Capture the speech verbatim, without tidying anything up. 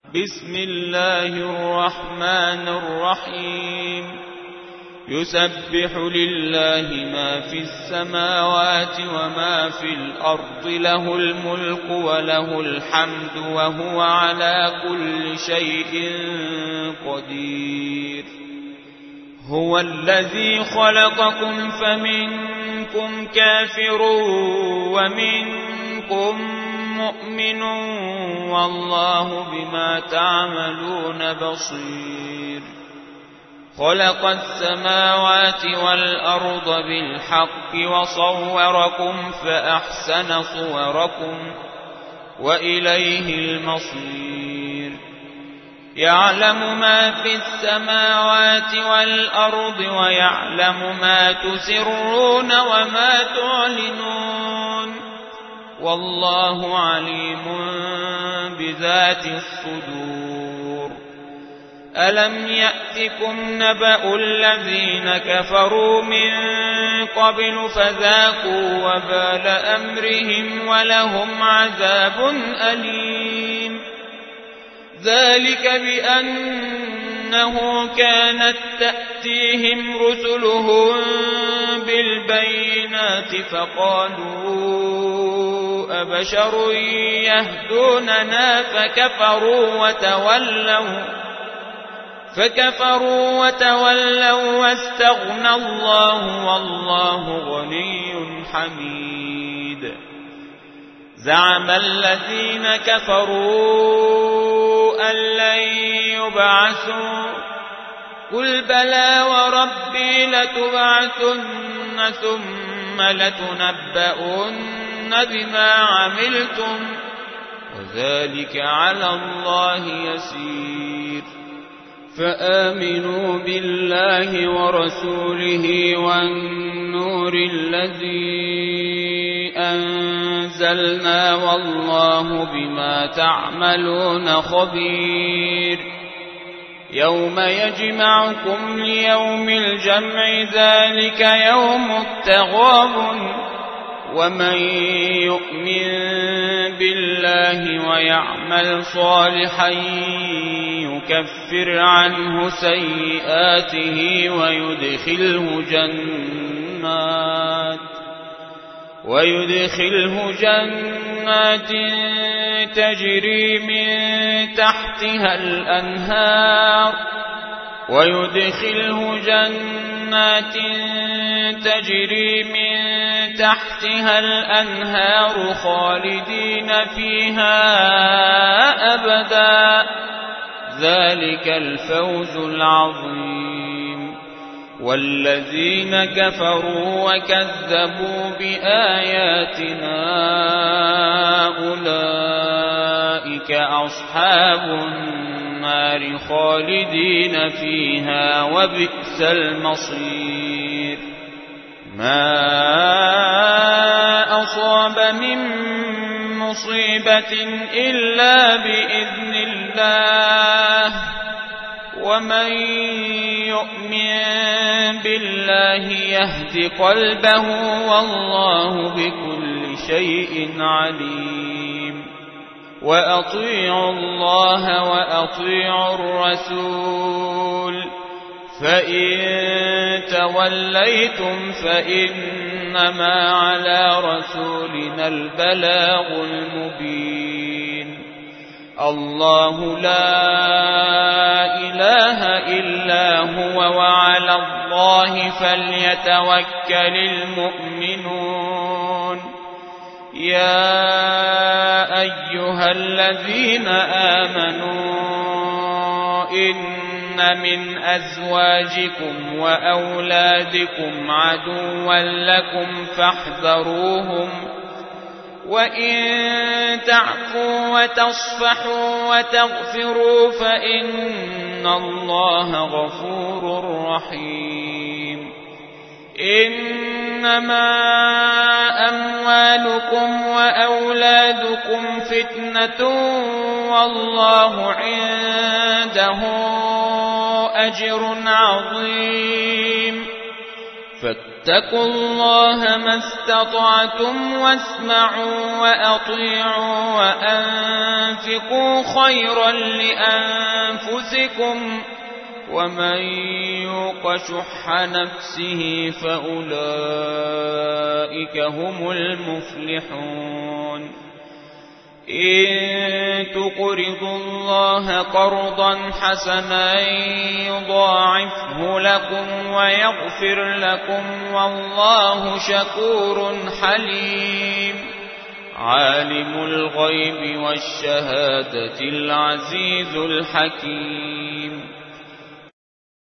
بسم الله الرحمن الرحيم يسبح لله ما في السماوات وما في الأرض له الملك وله الحمد وهو على كل شيء قدير هو الذي خلقكم فمنكم كافر ومنكم مؤمن والله بما تعملون بصير خلق السماوات والأرض بالحق وصوركم فأحسن صوركم وإليه المصير يعلم ما في السماوات والأرض ويعلم ما تسرون وما تعلنون والله عليم بذات الصدور ألم يأتكم نبأ الذين كفروا من قبل فذاقوا وبال أمرهم ولهم عذاب أليم ذلك بأنه كانت تأتيهم رسلهم بالبينات فقالوا أبشر يهدوننا فكفروا وتولوا فكفروا وتولوا واستغنى الله والله غني حميد زعم الذين كفروا أن لن يبعثوا قل بلى وربي لتبعثن ثم لتنبؤن بما عملتم وذلك على الله يسير فآمنوا بالله ورسوله والنور الذي أنزلنا والله بما تعملون خبير يوم يجمعكم ليوم الجمع ذلك يوم التغابن ومن يؤمن بالله ويعمل صالحا يكفر عنه سيئاته ويدخله جنات ويدخله جنات تجري من تحتها الأنهار ويدخله جنات تجري من تحتها الأنهار خالدين فيها أبدا ذلك الفوز العظيم والذين كفروا وكذبوا بآياتنا أولئك أصحاب النار خالدين فيها وبئس المصير ما أصاب من مصيبة إلا بإذن الله ومن يؤمن بالله يهد قلبه والله بكل شيء عليم وأطيعوا الله وأطيعوا الرسول فإن توليتم فإنما على رسولنا البلاغ المبين الله لا إله إلا هو وعلى الله فليتوكل المؤمنون يا أيها الذين آمنوا إن من أزواجكم وأولادكم عدوا لكم فاحذروهم وإن تعفوا وتصفحوا وتغفروا فإن الله غفور رحيم إنما أموالكم وأولادكم فتنة والله عنده أجر عظيم فاتقوا الله ما استطعتم واسمعوا وأطيعوا وأنفقوا خيرا لأنفسكم ومن يوق شح نفسه فأولئك هم المفلحون إن تقرضوا الله قرضا حسنا يضاعفه لكم ويغفر لكم والله شكور حليم عالم الغيب والشهادة العزيز الحكيم